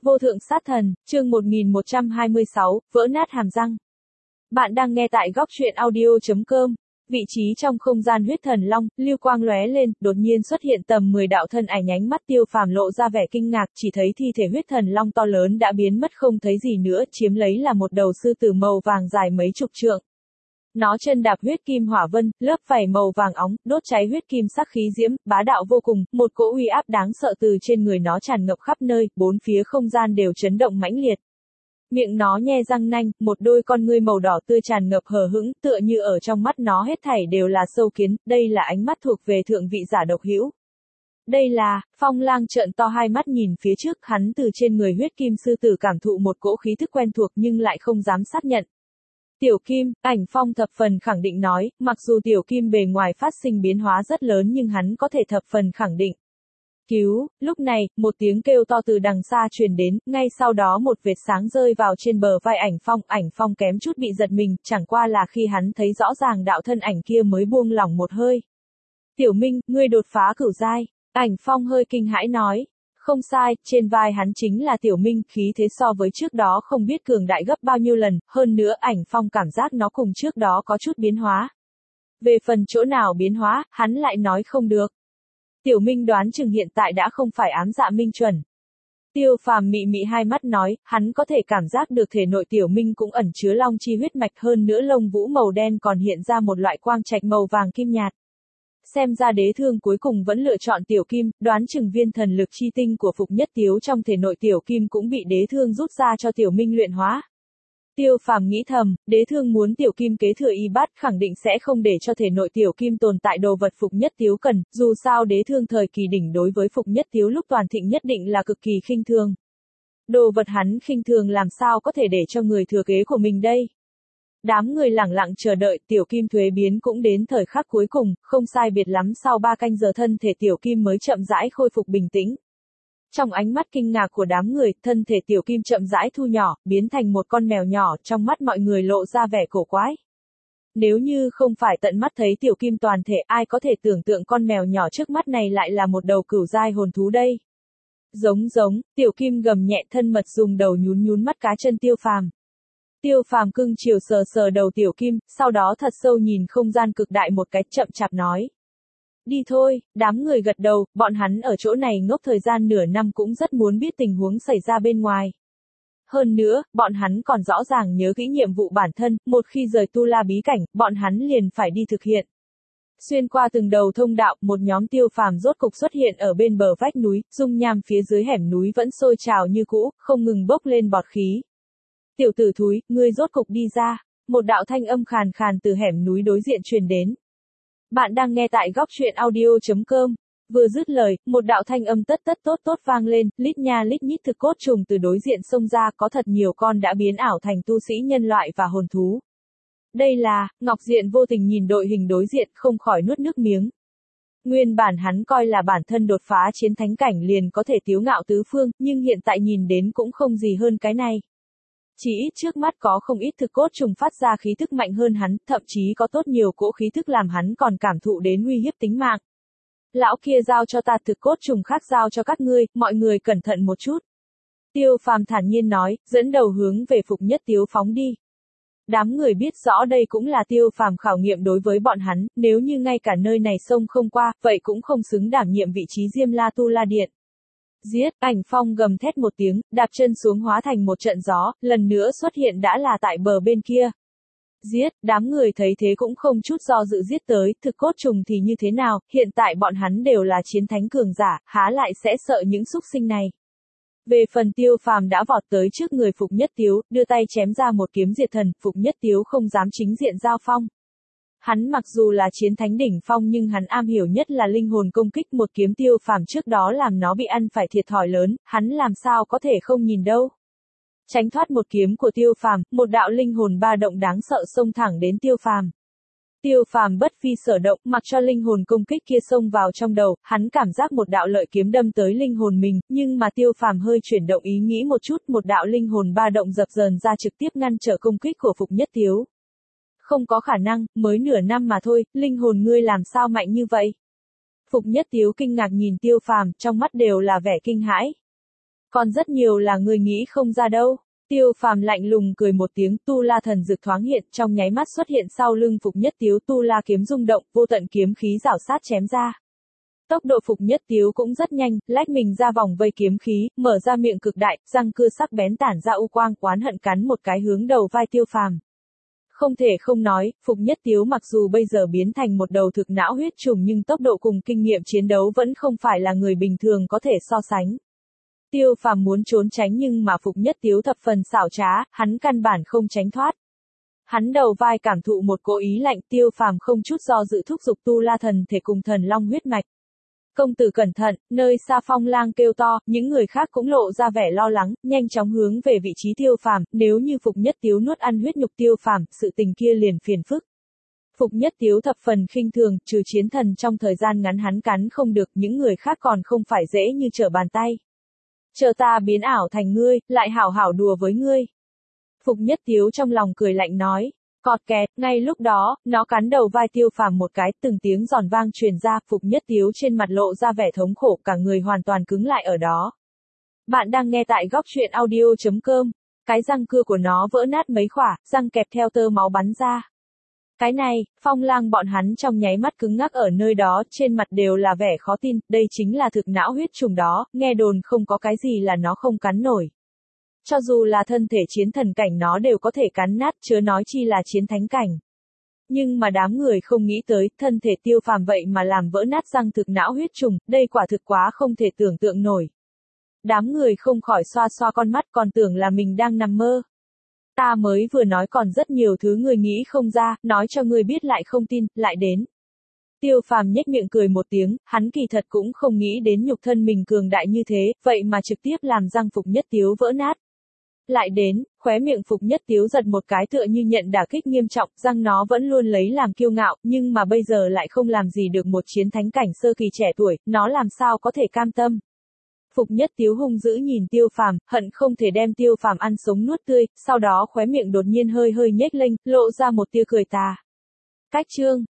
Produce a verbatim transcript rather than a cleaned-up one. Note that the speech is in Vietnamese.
Vô thượng sát thần, chương một nghìn một trăm hai mươi sáu, vỡ nát hàm răng. Bạn đang nghe tại góc truyện audio.com. Vị trí trong không gian huyết thần long, lưu quang lóe lên, đột nhiên xuất hiện tầm mười đạo thân ảnh, ánh mắt Tiêu Phàm lộ ra vẻ kinh ngạc, chỉ thấy thi thể huyết thần long to lớn đã biến mất không thấy gì nữa, chiếm lấy là một đầu sư tử màu vàng dài mấy chục trượng. Nó chân đạp huyết kim hỏa vân, lớp vảy màu vàng óng, đốt cháy huyết kim sắc khí diễm, bá đạo vô cùng, một cỗ uy áp đáng sợ từ trên người nó tràn ngập khắp nơi, bốn phía không gian đều chấn động mãnh liệt. Miệng nó nhe răng nanh, một đôi con ngươi màu đỏ tươi tràn ngập hờ hững, tựa như ở trong mắt nó hết thảy đều là sâu kiến, đây là ánh mắt thuộc về thượng vị giả độc hữu. Đây là, Phong Lang trợn to hai mắt nhìn phía trước, hắn từ trên người huyết kim sư tử cảm thụ một cỗ khí thức quen thuộc nhưng lại không dám xác nhận. Tiểu Kim, Ảnh Phong thập phần khẳng định nói, mặc dù Tiểu Kim bề ngoài phát sinh biến hóa rất lớn nhưng hắn có thể thập phần khẳng định. Cứu, lúc này, một tiếng kêu to từ đằng xa truyền đến, ngay sau đó một vệt sáng rơi vào trên bờ vai Ảnh Phong, Ảnh Phong kém chút bị giật mình, chẳng qua là khi hắn thấy rõ ràng đạo thân ảnh kia mới buông lỏng một hơi. Tiểu Minh, ngươi đột phá cửu giai, Ảnh Phong hơi kinh hãi nói. Không sai, trên vai hắn chính là Tiểu Minh, khí thế so với trước đó không biết cường đại gấp bao nhiêu lần, hơn nữa Ảnh Phong cảm giác nó cùng trước đó có chút biến hóa. Về phần chỗ nào biến hóa, hắn lại nói không được. Tiểu Minh đoán chừng hiện tại đã không phải ám dạ minh chuẩn. Tiêu Phàm mị mị hai mắt nói, hắn có thể cảm giác được thể nội Tiểu Minh cũng ẩn chứa long chi huyết mạch, hơn nữa lông vũ màu đen còn hiện ra một loại quang trạch màu vàng kim nhạt. Xem ra Đế Thương cuối cùng vẫn lựa chọn Tiểu Kim, đoán chừng viên thần lực chi tinh của Phục Nhất Tiếu trong thể nội Tiểu Kim cũng bị Đế Thương rút ra cho Tiểu Minh luyện hóa. Tiêu Phàm nghĩ thầm, Đế Thương muốn Tiểu Kim kế thừa y bát khẳng định sẽ không để cho thể nội Tiểu Kim tồn tại đồ vật Phục Nhất Tiếu cần, dù sao Đế Thương thời kỳ đỉnh đối với Phục Nhất Tiếu lúc toàn thịnh nhất định là cực kỳ khinh thường. Đồ vật hắn khinh thường làm sao có thể để cho người thừa kế của mình đây? Đám người lẳng lặng chờ đợi, Tiểu Kim thuế biến cũng đến thời khắc cuối cùng, không sai biệt lắm sau ba canh giờ thân thể Tiểu Kim mới chậm rãi khôi phục bình tĩnh. Trong ánh mắt kinh ngạc của đám người, thân thể Tiểu Kim chậm rãi thu nhỏ, biến thành một con mèo nhỏ, trong mắt mọi người lộ ra vẻ cổ quái. Nếu như không phải tận mắt thấy Tiểu Kim toàn thể, ai có thể tưởng tượng con mèo nhỏ trước mắt này lại là một đầu cửu giai hồn thú đây? Giống giống, Tiểu Kim gầm nhẹ thân mật dùng đầu nhún nhún mắt cá chân Tiêu Phàm. Tiêu Phàm cưng chiều sờ sờ đầu Tiểu Kim, sau đó thật sâu nhìn không gian cực đại một cái, chậm chạp nói. Đi thôi, đám người gật đầu, bọn hắn ở chỗ này ngốc thời gian nửa năm cũng rất muốn biết tình huống xảy ra bên ngoài. Hơn nữa, bọn hắn còn rõ ràng nhớ kỹ nhiệm vụ bản thân, một khi rời Tu La bí cảnh, bọn hắn liền phải đi thực hiện. Xuyên qua từng đầu thông đạo, một nhóm Tiêu Phàm rốt cục xuất hiện ở bên bờ vách núi, dung nham phía dưới hẻm núi vẫn sôi trào như cũ, không ngừng bốc lên bọt khí. Tiểu tử thúi, ngươi rốt cục đi ra, một đạo thanh âm khàn khàn từ hẻm núi đối diện truyền đến. Bạn đang nghe tại góc truyện audio.com. Vừa dứt lời, một đạo thanh âm tất tất tốt tốt vang lên, lít nha lít nhít thực cốt trùng từ đối diện xông ra, có thật nhiều con đã biến ảo thành tu sĩ nhân loại và hồn thú. Đây là, Ngọc Diện vô tình nhìn đội hình đối diện không khỏi nuốt nước miếng. Nguyên bản hắn coi là bản thân đột phá chiến thánh cảnh liền có thể tiếu ngạo tứ phương, nhưng hiện tại nhìn đến cũng không gì hơn cái này. Chỉ ít trước mắt có không ít thực cốt trùng phát ra khí thức mạnh hơn hắn, thậm chí có tốt nhiều cỗ khí thức làm hắn còn cảm thụ đến uy hiếp tính mạng. Lão kia giao cho ta, thực cốt trùng khác giao cho các ngươi, mọi người cẩn thận một chút. Tiêu Phàm thản nhiên nói, dẫn đầu hướng về Phục Nhất Tiếu phóng đi. Đám người biết rõ đây cũng là Tiêu Phàm khảo nghiệm đối với bọn hắn, nếu như ngay cả nơi này xông không qua, vậy cũng không xứng đảm nhiệm vị trí Diêm La Tu La Điện. Giết, Ảnh Phong gầm thét một tiếng, đạp chân xuống hóa thành một trận gió, lần nữa xuất hiện đã là tại bờ bên kia. Giết, đám người thấy thế cũng không chút do dự giết tới, thực cốt trùng thì như thế nào, hiện tại bọn hắn đều là chiến thánh cường giả, há lại sẽ sợ những xúc sinh này. Về phần Tiêu Phàm đã vọt tới trước người Phục Nhất Tiếu, đưa tay chém ra một kiếm diệt thần, Phục Nhất Tiếu không dám chính diện giao phong. Hắn mặc dù là chiến thánh đỉnh phong nhưng hắn am hiểu nhất là linh hồn công kích, một kiếm Tiêu Phàm trước đó làm nó bị ăn phải thiệt thòi lớn, hắn làm sao có thể không nhìn đâu. Tránh thoát một kiếm của Tiêu Phàm, một đạo linh hồn ba động đáng sợ xông thẳng đến Tiêu Phàm. Tiêu Phàm bất phi sở động, mặc cho linh hồn công kích kia xông vào trong đầu, hắn cảm giác một đạo lợi kiếm đâm tới linh hồn mình, nhưng mà Tiêu Phàm hơi chuyển động ý nghĩ một chút, một đạo linh hồn ba động dập dờn ra trực tiếp ngăn trở công kích của Phục Nhất Tiếu. Không có khả năng, mới nửa năm mà thôi, linh hồn ngươi làm sao mạnh như vậy? Phục Nhất Tiếu kinh ngạc nhìn Tiêu Phàm, trong mắt đều là vẻ kinh hãi. Còn rất nhiều là ngươi nghĩ không ra đâu. Tiêu Phàm lạnh lùng cười một tiếng, tu la thần dực thoáng hiện, trong nháy mắt xuất hiện sau lưng Phục Nhất Tiếu, tu la kiếm rung động, vô tận kiếm khí rảo sát chém ra. Tốc độ Phục Nhất Tiếu cũng rất nhanh, lách mình ra vòng vây kiếm khí, mở ra miệng cực đại, răng cưa sắc bén tản ra u quang, oán hận cắn một cái hướng đầu vai Tiêu Phàm. Không thể không nói, Phục Nhất Tiếu mặc dù bây giờ biến thành một đầu thực não huyết trùng nhưng tốc độ cùng kinh nghiệm chiến đấu vẫn không phải là người bình thường có thể so sánh. Tiêu Phàm muốn trốn tránh nhưng mà Phục Nhất Tiếu thập phần xảo trá, hắn căn bản không tránh thoát. Hắn đầu vai cảm thụ một cỗ ý lạnh, Tiêu Phàm không chút do dự thúc giục tu la thần thể cùng thần long huyết mạch. Công tử cẩn thận, nơi xa Phong Lang kêu to, những người khác cũng lộ ra vẻ lo lắng, nhanh chóng hướng về vị trí Tiêu Phàm, nếu như Phục Nhất Tiếu nuốt ăn huyết nhục Tiêu Phàm, sự tình kia liền phiền phức. Phục Nhất Tiếu thập phần khinh thường, trừ chiến thần trong thời gian ngắn hắn cắn không được, những người khác còn không phải dễ như trở bàn tay. Chờ ta biến ảo thành ngươi, lại hảo hảo đùa với ngươi. Phục Nhất Tiếu trong lòng cười lạnh nói. Cọt kẹt, ngay lúc đó, nó cắn đầu vai Tiêu Phàm một cái, từng tiếng giòn vang truyền ra, Phục Nhất Tiếu trên mặt lộ ra vẻ thống khổ, cả người hoàn toàn cứng lại ở đó. Bạn đang nghe tại góc truyện audio chấm com. Cái răng cưa của nó vỡ nát mấy khỏa, răng kẹp theo tơ máu bắn ra. Cái này, Phong Lang bọn hắn trong nháy mắt cứng ngắc ở nơi đó, trên mặt đều là vẻ khó tin, đây chính là thực não huyết trùng đó, nghe đồn không có cái gì là nó không cắn nổi. Cho dù là thân thể chiến thần cảnh nó đều có thể cắn nát, chớ nói chi là chiến thánh cảnh. Nhưng mà đám người không nghĩ tới, thân thể Tiêu Phàm vậy mà làm vỡ nát răng thực não huyết trùng, đây quả thực quá không thể tưởng tượng nổi. Đám người không khỏi xoa xoa con mắt, còn tưởng là mình đang nằm mơ. Ta mới vừa nói còn rất nhiều thứ người nghĩ không ra, nói cho người biết lại không tin, lại đến. Tiêu Phàm nhếch miệng cười một tiếng, hắn kỳ thật cũng không nghĩ đến nhục thân mình cường đại như thế, vậy mà trực tiếp làm răng Phục Nhất Tiếu vỡ nát. Lại đến, khóe miệng Phục Nhất Tiếu giật một cái tựa như nhận đả kích nghiêm trọng, răng nó vẫn luôn lấy làm kiêu ngạo, nhưng mà bây giờ lại không làm gì được một chiến thánh cảnh sơ kỳ trẻ tuổi, nó làm sao có thể cam tâm. Phục Nhất Tiếu hung dữ nhìn Tiêu Phàm, hận không thể đem Tiêu Phàm ăn sống nuốt tươi, sau đó khóe miệng đột nhiên hơi hơi nhếch lên, lộ ra một tia cười tà. Cách chương